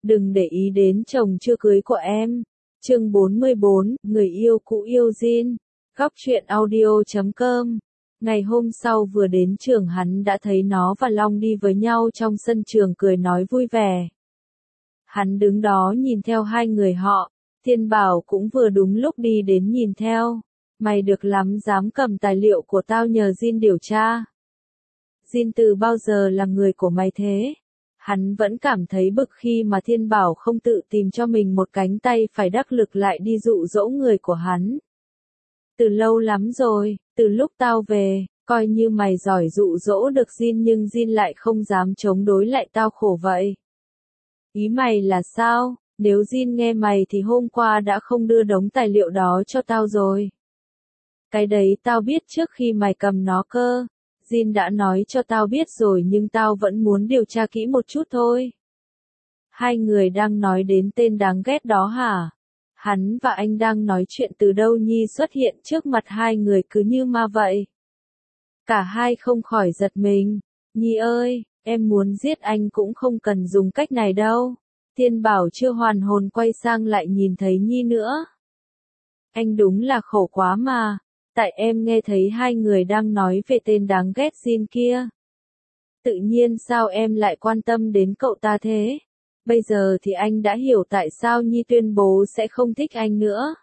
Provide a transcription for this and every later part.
Đừng để ý đến chồng chưa cưới của em. Chương 44, người yêu cũ yêu Jin. Góc truyện audio.com. Ngày hôm sau vừa đến trường hắn đã thấy nó và Long đi với nhau trong sân trường cười nói vui vẻ. Hắn đứng đó nhìn theo hai người họ, Thiên Bảo cũng vừa đúng lúc đi đến nhìn theo. Mày được lắm dám cầm tài liệu của tao nhờ Jin điều tra. Jin từ bao giờ là người của mày thế? Hắn vẫn cảm thấy bực khi mà Thiên Bảo không tự tìm cho mình một cánh tay phải đắc lực lại đi dụ dỗ người của hắn. Từ lâu lắm rồi, từ lúc tao về, coi như mày giỏi dụ dỗ được Jin nhưng Jin lại không dám chống đối lại tao khổ vậy. Ý mày là sao? Nếu Jin nghe mày thì hôm qua đã không đưa đống tài liệu đó cho tao rồi. Cái đấy tao biết trước khi mày cầm nó cơ. Jin đã nói cho tao biết rồi nhưng tao vẫn muốn điều tra kỹ một chút thôi. Hai người đang nói đến tên đáng ghét đó hả? Hắn và anh đang nói chuyện từ đâu Nhi xuất hiện trước mặt hai người cứ như ma vậy. Cả hai không khỏi giật mình. Nhi ơi, em muốn giết anh cũng không cần dùng cách này đâu. Thiên Bảo chưa hoàn hồn quay sang lại nhìn thấy Nhi nữa. Anh đúng là khổ quá mà. Tại em nghe thấy hai người đang nói về tên đáng ghét Jin kia. Tự nhiên sao em lại quan tâm đến cậu ta thế? Bây giờ thì anh đã hiểu tại sao Nhi tuyên bố sẽ không thích anh nữa.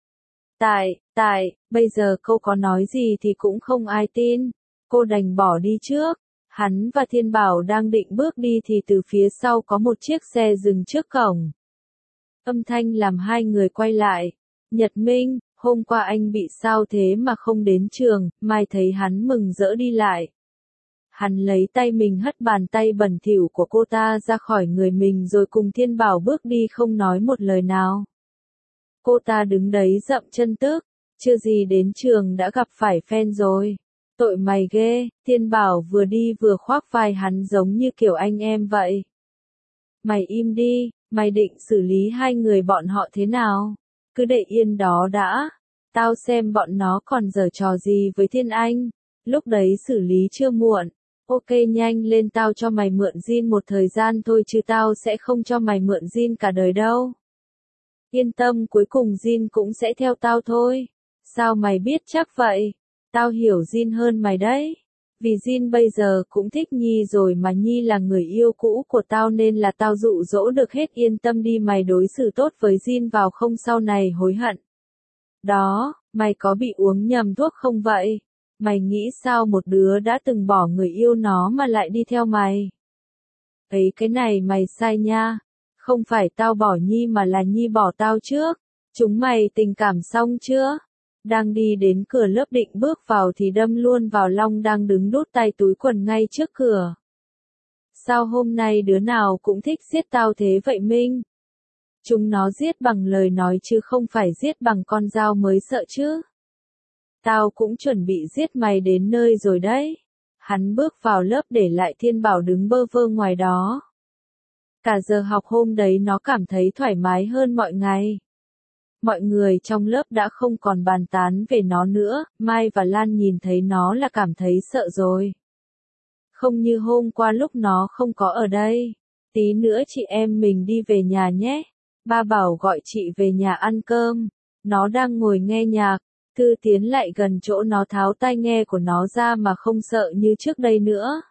Bây giờ cô có nói gì thì cũng không ai tin. Cô đành bỏ đi trước. Hắn và Thiên Bảo đang định bước đi thì từ phía sau có một chiếc xe dừng trước cổng. Âm thanh làm hai người quay lại. Nhật Minh, hôm qua anh bị sao thế mà không đến trường, Mai thấy hắn mừng rỡ đi lại. Hắn lấy tay mình hất bàn tay bẩn thỉu của cô ta ra khỏi người mình rồi cùng Thiên Bảo bước đi không nói một lời nào. Cô ta đứng đấy dậm chân tức, chưa gì đến trường đã gặp phải fan rồi. Tội mày ghê, Thiên Bảo vừa đi vừa khoác vai hắn giống như kiểu anh em vậy. Mày im đi, mày định xử lý hai người bọn họ thế nào? Cứ để yên đó đã. Tao xem bọn nó còn giở trò gì với Thiên Anh. Lúc đấy xử lý chưa muộn. Ok nhanh lên tao cho mày mượn Jin một thời gian thôi chứ tao sẽ không cho mày mượn Jin cả đời đâu. Yên tâm cuối cùng Jin cũng sẽ theo tao thôi. Sao mày biết chắc vậy? Tao hiểu Jin hơn mày đấy. Vì Jin bây giờ cũng thích Nhi rồi mà Nhi là người yêu cũ của tao nên là tao dụ dỗ được hết yên tâm đi mày đối xử tốt với Jin vào không sau này hối hận. Đó, mày có bị uống nhầm thuốc không vậy? Mày nghĩ sao một đứa đã từng bỏ người yêu nó mà lại đi theo mày? Ấy cái này mày sai nha. Không phải tao bỏ Nhi mà là Nhi bỏ tao trước. Chúng mày tình cảm xong chưa? Đang đi đến cửa lớp định bước vào thì đâm luôn vào Long đang đứng đút tay túi quần ngay trước cửa. Sao hôm nay đứa nào cũng thích giết tao thế vậy Minh? Chúng nó giết bằng lời nói chứ không phải giết bằng con dao mới sợ chứ. Tao cũng chuẩn bị giết mày đến nơi rồi đấy. Hắn bước vào lớp để lại Thiên Bảo đứng bơ vơ ngoài đó. Cả giờ học hôm đấy nó cảm thấy thoải mái hơn mọi ngày. Mọi người trong lớp đã không còn bàn tán về nó nữa, Mai và Lan nhìn thấy nó là cảm thấy sợ rồi. Không như hôm qua lúc nó không có ở đây. Tí nữa chị em mình đi về nhà nhé. Ba bảo gọi chị về nhà ăn cơm. Nó đang ngồi nghe nhạc. Thư tiến lại gần chỗ nó tháo tai nghe của nó ra mà không sợ như trước đây nữa.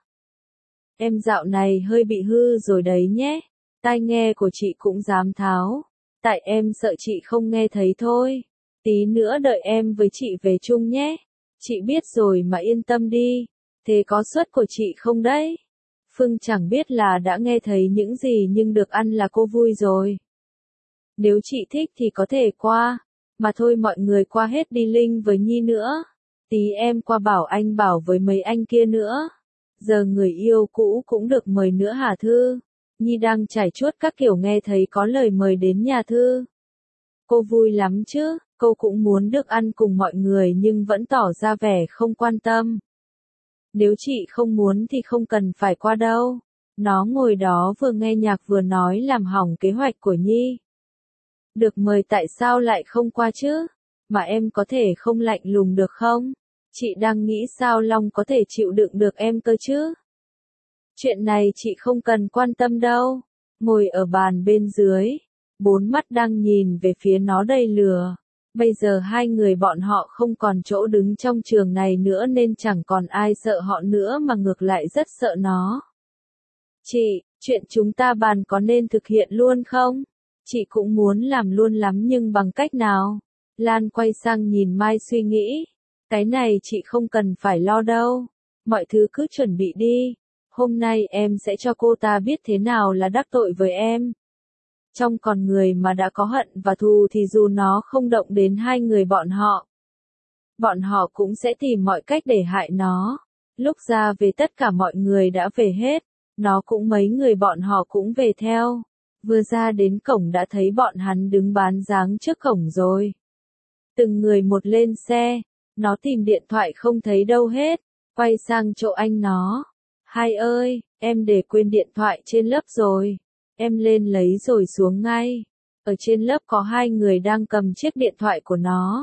Em dạo này hơi bị hư rồi đấy nhé. Tai nghe của chị cũng dám tháo. Tại em sợ chị không nghe thấy thôi. Tí nữa đợi em với chị về chung nhé. Chị biết rồi mà yên tâm đi. Thế có suất của chị không đấy? Phương chẳng biết là đã nghe thấy những gì nhưng được ăn là cô vui rồi. Nếu chị thích thì có thể qua. Mà thôi mọi người qua hết đi Linh với Nhi nữa. Tí em qua bảo anh bảo với mấy anh kia nữa. Giờ người yêu cũ cũng được mời nữa hả Thư? Nhi đang trải chuốt các kiểu nghe thấy có lời mời đến nhà Thư. Cô vui lắm chứ, cô cũng muốn được ăn cùng mọi người nhưng vẫn tỏ ra vẻ không quan tâm. Nếu chị không muốn thì không cần phải qua đâu. Nó ngồi đó vừa nghe nhạc vừa nói làm hỏng kế hoạch của Nhi. Được mời tại sao lại không qua chứ? Mà em có thể không lạnh lùng được không? Chị đang nghĩ sao Long có thể chịu đựng được em cơ chứ? Chuyện này chị không cần quan tâm đâu. ngồi ở bàn bên dưới, bốn mắt đang nhìn về phía nó đầy lửa. Bây giờ hai người bọn họ không còn chỗ đứng trong trường này nữa nên chẳng còn ai sợ họ nữa mà ngược lại rất sợ nó. Chị, chuyện chúng ta bàn có nên thực hiện luôn không? Chị cũng muốn làm luôn lắm nhưng bằng cách nào? Lan quay sang nhìn Mai suy nghĩ. Cái này chị không cần phải lo đâu. Mọi thứ cứ chuẩn bị đi. Hôm nay em sẽ cho cô ta biết thế nào là đắc tội với em. Trong con người mà đã có hận và thù thì dù nó không động đến hai người bọn họ cũng sẽ tìm mọi cách để hại nó. Lúc ra về tất cả mọi người đã về hết, nó cũng mấy người bọn họ cũng về theo. Vừa ra đến cổng đã thấy bọn hắn đứng bán dáng trước cổng rồi. Từng người một lên xe, nó tìm điện thoại không thấy đâu hết, quay sang chỗ anh nó. Hai ơi, em để quên điện thoại trên lớp rồi. Em lên lấy rồi xuống ngay. Ở trên lớp có hai người đang cầm chiếc điện thoại của nó.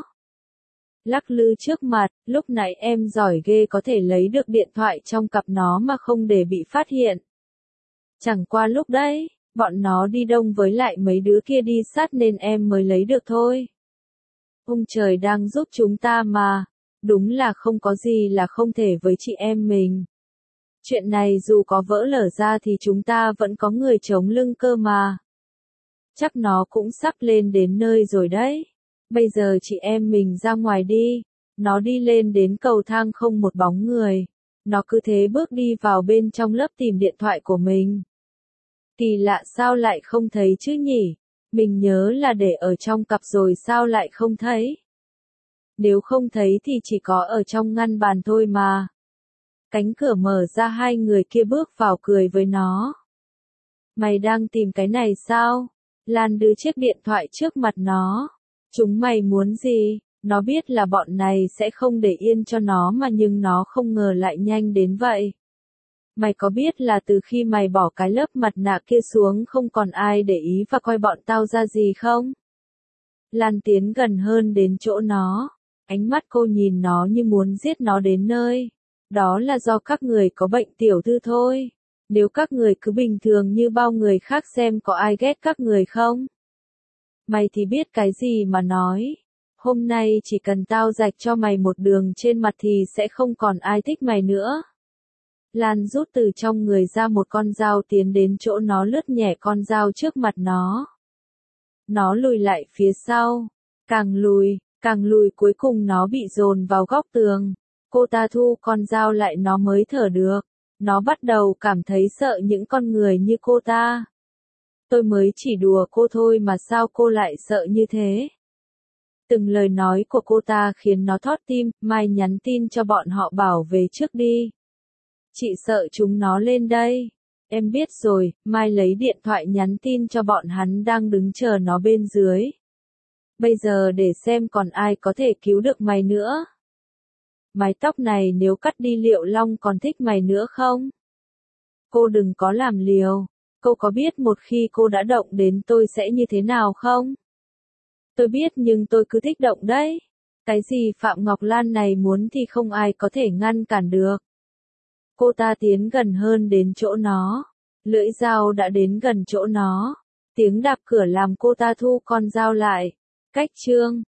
Lắc lư trước mặt, lúc nãy em giỏi ghê có thể lấy được điện thoại trong cặp nó mà không để bị phát hiện. Chẳng qua lúc đấy, bọn nó đi đông với lại mấy đứa kia đi sát nên em mới lấy được thôi. Ông trời đang giúp chúng ta mà, đúng là không có gì là không thể với chị em mình. Chuyện này dù có vỡ lở ra thì chúng ta vẫn có người chống lưng cơ mà. Chắc nó cũng sắp lên đến nơi rồi đấy. Bây giờ chị em mình ra ngoài đi. Nó đi lên đến cầu thang không một bóng người. Nó cứ thế bước đi vào bên trong lớp tìm điện thoại của mình. Kỳ lạ sao lại không thấy chứ nhỉ? Mình nhớ là để ở trong cặp rồi sao lại không thấy? Nếu không thấy thì chỉ có ở trong ngăn bàn thôi mà. Cánh cửa mở ra hai người kia bước vào cười với nó. Mày đang tìm cái này sao? Lan đưa chiếc điện thoại trước mặt nó. Chúng mày muốn gì? Nó biết là bọn này sẽ không để yên cho nó mà nhưng nó không ngờ lại nhanh đến vậy. Mày có biết là từ khi mày bỏ cái lớp mặt nạ kia xuống không còn ai để ý và coi bọn tao ra gì không? Lan tiến gần hơn đến chỗ nó. Ánh mắt cô nhìn nó như muốn giết nó đến nơi. Đó là do các người có bệnh tiểu thư thôi. Nếu các người cứ bình thường như bao người khác xem có ai ghét các người không? Mày thì biết cái gì mà nói. Hôm nay chỉ cần tao rạch cho mày một đường trên mặt thì sẽ không còn ai thích mày nữa. Lan rút từ trong người ra một con dao tiến đến chỗ nó lướt nhẹ con dao trước mặt nó. Nó lùi lại phía sau. Càng lùi cuối cùng nó bị dồn vào góc tường. Cô ta thu con dao lại nó mới thở được. Nó bắt đầu cảm thấy sợ những con người như cô ta. Tôi mới chỉ đùa cô thôi mà sao cô lại sợ như thế? Từng lời nói của cô ta khiến nó thót tim. Mai nhắn tin cho bọn họ bảo về trước đi. Chị sợ chúng nó lên đây. Em biết rồi, Mai lấy điện thoại nhắn tin cho bọn hắn đang đứng chờ nó bên dưới. Bây giờ để xem còn ai có thể cứu được mày nữa. Mái tóc này nếu cắt đi liệu Long còn thích mày nữa không? Cô đừng có làm liều. Cô có biết một khi cô đã động đến tôi sẽ như thế nào không? Tôi biết nhưng tôi cứ thích động đấy. Cái gì Phạm Ngọc Lan này muốn thì không ai có thể ngăn cản được. Cô ta tiến gần hơn đến chỗ nó. Lưỡi dao đã đến gần chỗ nó. Tiếng đạp cửa làm cô ta thu con dao lại. Cách chương